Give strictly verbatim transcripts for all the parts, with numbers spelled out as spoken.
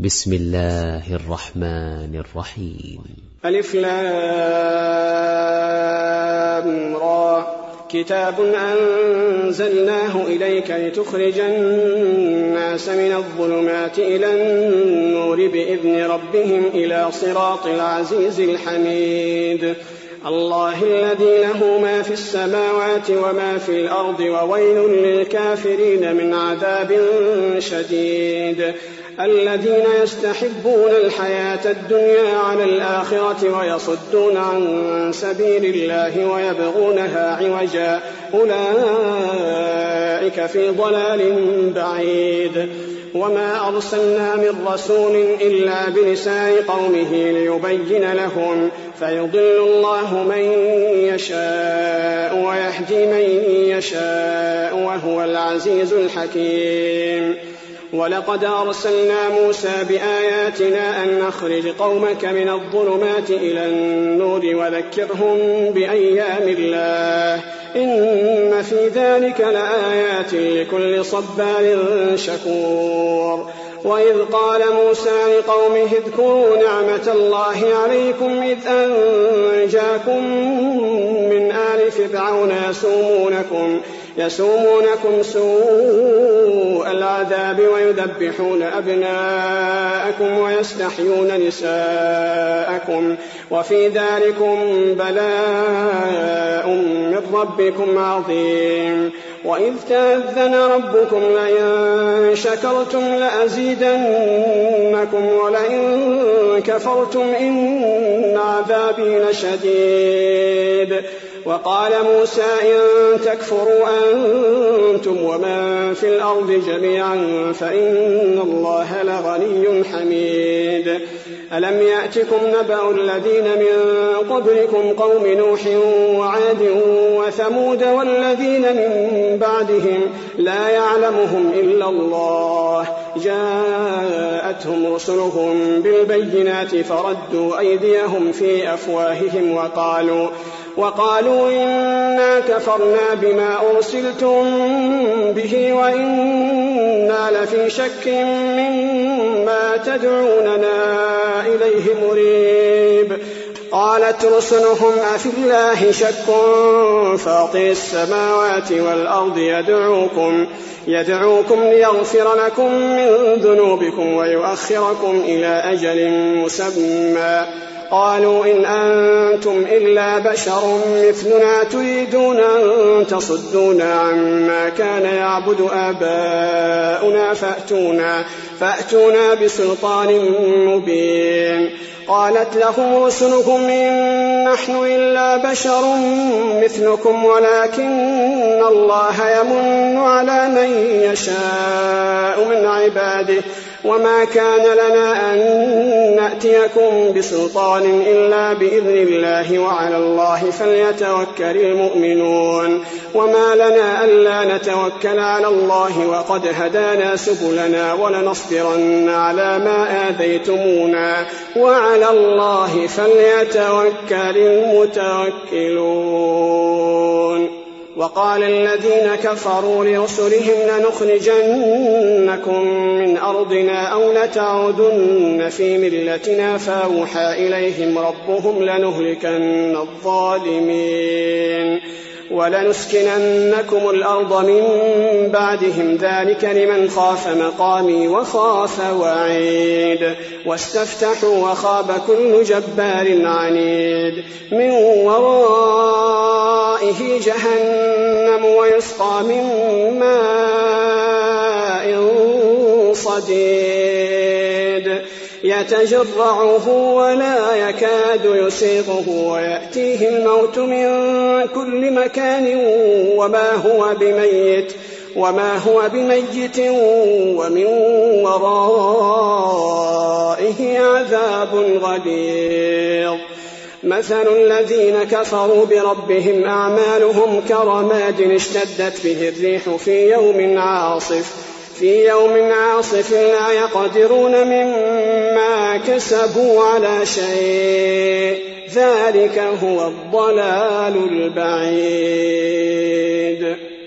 بسم الله الرحمن الرحيم. ألف لام را كتاب أنزلناه إليك لتخرج الناس من الظلمات إلى النور بإذن ربهم إلى صراط العزيز الحميد. الله الذي له ما في السماوات وما في الأرض وويل للكافرين من عذاب شديد. الذين يستحبون الحياة الدنيا على الآخرة ويصدون عن سبيل الله ويبغونها عوجا أولئك في ضلال بعيد. وما أرسلنا من رسول إلا بلسان قومه ليبين لهم فيضل الله من يشاء ويهدي من يشاء وهو العزيز الحكيم. ولقد أرسلنا موسى بآياتنا أن نخرج قومك من الظلمات إلى النور وذكرهم بأيام الله إن في ذلك لآيات لكل صبار شكور. وإذ قال موسى لقومه اذكروا نعمة الله عليكم إذ أنجاكم من آل فرعون يسومونكم يسومونكم سوء العذاب ويذبحون أبناءكم ويستحيون نساءكم وفي ذلكم بلاء من ربكم عظيم. وإذ تأذن ربكم لئن شكرتم لأزيدنكم ولئن كفرتم إن عذابي لشديد. وقال موسى إن تكفروا أنتم ومن في الأرض جميعا فإن الله لغني حميد. ألم يأتكم نبأ الذين من قبلكم قوم نوح وعاد وثمود والذين من بعدهم لا يعلمهم إلا الله جاءتهم رسلهم بالبينات فردوا أيديهم في أفواههم وقالوا وقالوا إنا كفرنا بما أرسلتم به وإنا لفي شك مما تدعوننا إليه مريب. قالت رسلهم أفي الله شك فاطر السماوات والأرض يدعوكم يدعوكم ليغفر لكم من ذنوبكم ويؤخركم إلى أجل مسمى. قالوا إن أنتم إلا بشر مثلنا تريدون أن تصدونا عما كان يعبد آباؤنا فأتونا, فأتونا بسلطان مبين. قالت لهم رسلهم إن نحن إلا بشر مثلكم ولكن الله يمن على من يشاء من عباده وما كان لنا أن نأتيكم بسلطان إلا بإذن الله وعلى الله فليتوكل المؤمنون. وما لنا ألا نتوكل على الله وقد هدانا سبلنا ولنصبرن على ما آذيتمونا وعلى الله فليتوكل المتوكلون. وقال الذين كفروا لرسلهم لنخرجنكم من أرضنا أو لتعودن في ملتنا فأوحى إليهم ربهم لنهلكن الظالمين ولنسكننكم الأرض من بعدهم ذلك لمن خاف مقامي وخاف وعيد. واستفتحوا وخاب كل جبار عنيد من ورائه جهنم ويسقى من ماء صديد يتجرعه ولا يكاد يسيغه ويأتيه الموت من كل مكان وما هو بميت وما هو بميت ومن ورائه عذاب غليظ. مثل الذين كفروا بربهم أعمالهم كرماد اشتدت به الريح في يوم عاصف في يوم عاصف لا يقدرون مما كسبوا على شيء ذلك هو الضلال البعيد.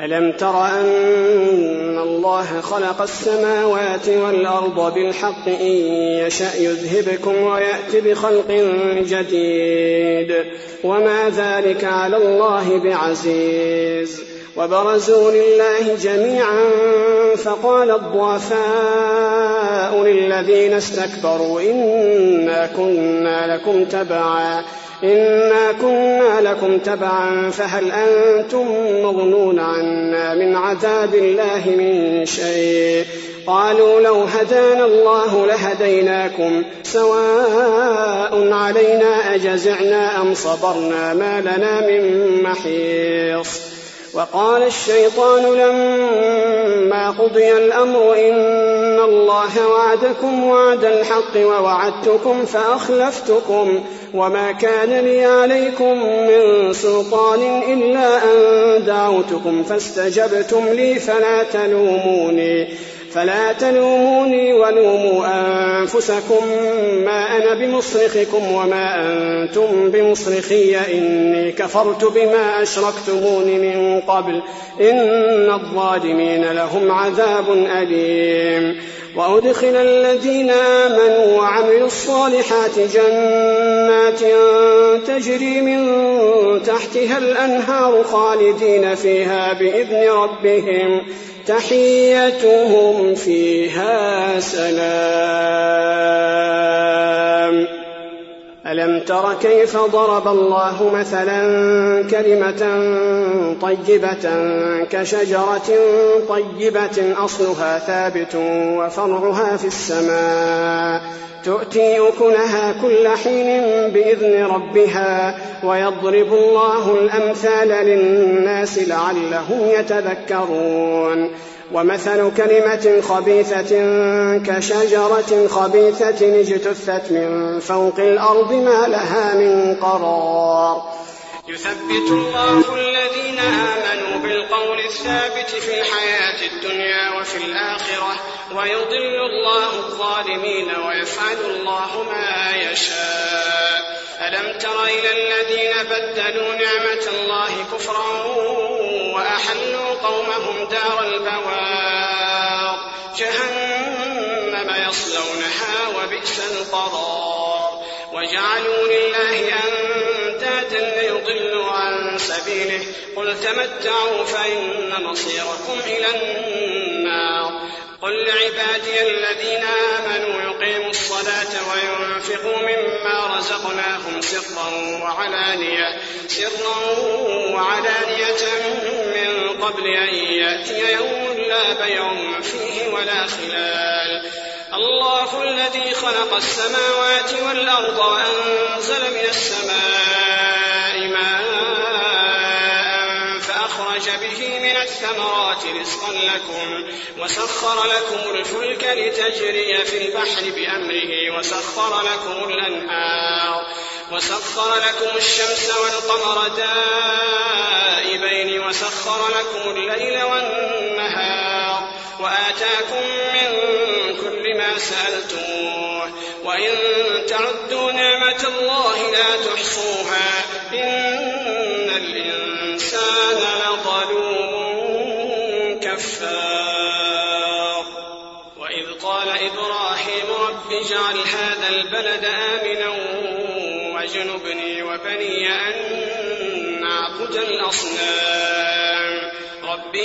ألم تر أن الله خلق السماوات والأرض بالحق إن يشأ يذهبكم ويأتي بخلق جديد وما ذلك على الله بعزيز. وبرزوا لله جميعا فقال الضعفاء للذين استكبروا إنا كنا لكم تبعا إنا كنا لكم تبعا فهل أنتم مغنون عنا من عذاب الله من شيء. قالوا لو هدانا الله لهديناكم سواء علينا أجزعنا أم صبرنا ما لنا من محيص. وقال الشيطان لما قضي الأمر إن الله وعدكم وعد الحق ووعدتكم فأخلفتكم وما كان لي عليكم من سلطان إلا أن دعوتكم فاستجبتم لي فلا تلوموني فلا تلوموني ولوموا أنفسكم ما أنا بمصرخكم وما أنتم بمصرخي إني كفرت بما أشركتمون من قبل إن الظالمين لهم عذاب أليم. وأدخل الذين آمنوا وعملوا الصالحات جنات تجري من تحتها الأنهار خالدين فيها بإذن ربهم تحيتهم فيها سلام. ألم تر كيف ضرب الله مثلا كلمة طيبة كشجرة طيبة أصلها ثابت وفرعها في السماء تؤتي أكلها كل حين بإذن ربها ويضرب الله الأمثال للناس لعلهم يتذكرون. ومثل كلمة خبيثة كشجرة خبيثة اجتثت من فوق الأرض ما لها من قرار. يثبت الله الذين آمنوا بالقول الثابت في الحياة الدنيا وفي الآخرة ويضل الله الظالمين ويفعل الله ما يشاء. ألم تر إلى الذين بدلوا نعمة الله كفرا وأحلوا قومهم دار البوار جهنم يصلونها وبئس القرار. وجعلوا لله أندادا ليضلوا عن سبيله قل تمتعوا فإن مصيركم إلى النار. قل لعبادي الذين آمنوا يقيموا الصلاة وينفقوا مما رزقناهم سرا وعلانية, سرا وعلانية من قبل أن يأتي يوم لا بيع فيه ولا خلال. الله الذي خلق السماوات والأرض وأنزل من السماء ماء فأخرج به من الثمرات رزقا لكم وسخر لكم الفلك لتجري في البحر بأمره وسخر لكم الأنهار وسخر لكم الشمس والقمر دائبين وسخر لكم الليل والنهار وآتاكم من كل ما سألتموه وإن تعدوا نعمة الله لا تحصوها إن الإنسان لظلوم كفار. وإذ قال إبراهيم رب اجعل هذا البلد آمنا واجنبني وبني أن نعبد الأصنام رب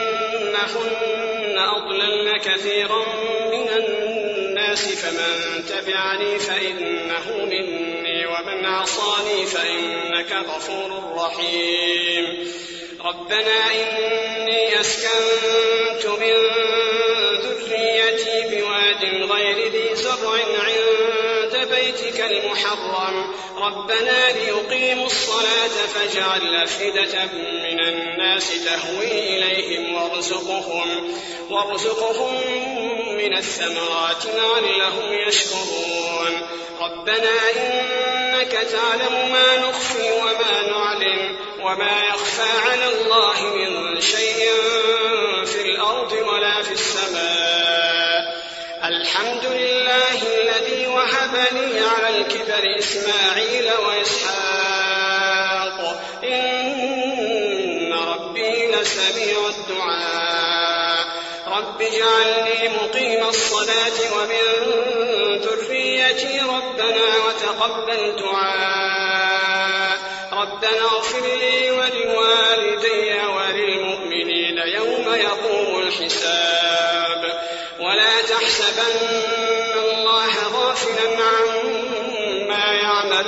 إنهن أضللن كثيرا من الناس فمن تبعني فإنه مني ومن عصاني فإنك غفور رحيم. ربنا إني أسكنت من ذريتي بواد غير ذي زرع عند بيتك المحرم ربنا ليقيموا الصلاة فاجعل أفئدة من الناس تهوي إليهم وارزقهم, وارزقهم من الثمرات لعلهم يشكرون. ربنا إنك تعلم ما نخفي وما نعلن وما يخفى على الله من شيء في الأرض ولا في السماء. الحمد لله الذي وهب لي على الكبر إسماعيل وإسحاق إن ربي سميع الدعاء رب اجعلني مقيم الصلاة ومن ذريتي ربنا وتقبل دعاء ربنا اغفر لي ولوالدي وللمؤمنين يوم يقوم الحساب ولا تحسبن الله غافلا عما يعمل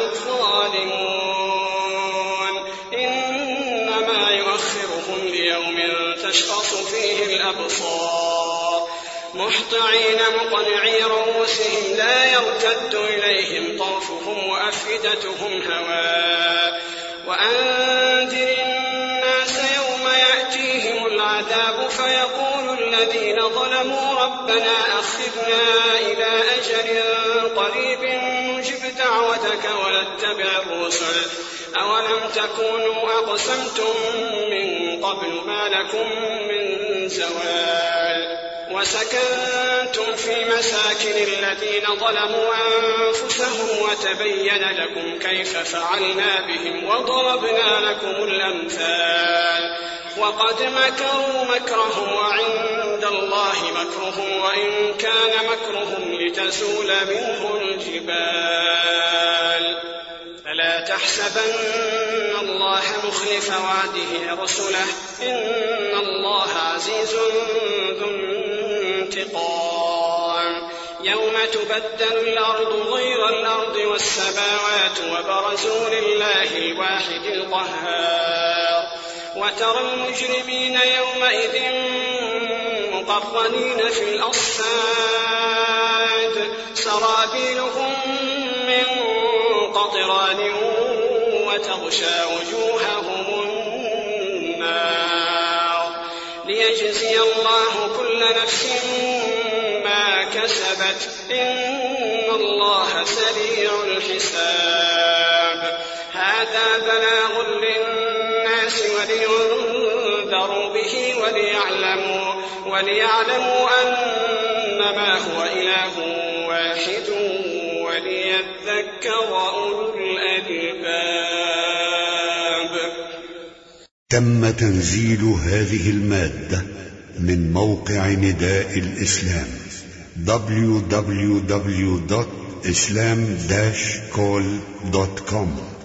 الظالمون إنما يؤخرهم ليوم تشخص فيه الأبصار مهطعين مقنعي رؤوسهم لا يرتد إليهم طرفهم وأفئدتهم هواء وأنذر الناس يوم يأتيهم العذاب فيقول الذين ظلموا ربنا أخذنا إلى أجل قريب نجب دعوتك ونتبع الرسل أولم تكونوا أقسمتم من قبل ما لكم من زوال وسكنتم في مساكن الذين ظلموا أنفسهم وتبين لكم كيف فعلنا بهم وضربنا لكم الأمثال وقد مكروا مكرهم وعند الله مكرهم وإن كان مكرهم لتزول منه الجبال فلا تحسبن الله مخلف وعده رسله إن الله عزيز ذو انتقام يوم تبدل الأرض غير الأرض والسماوات وبرزوا لله الواحد القهار وترى المجرمين يومئذ مقرنين في الأصفاد سرابيلهم من قطران وتغشى وجوههم النار ليجزي الله كل نفس ما كسبت إن الله سريع الحساب هذا بلاغ للناس ولينذروا به وليعلموا, وليعلموا أنما هو إله واحد وليذكر أولو الألباب. تم تنزيل هذه المادة من موقع نداء الإسلام دبليو دبليو دبليو دوت إسلام داش كول دوت كوم.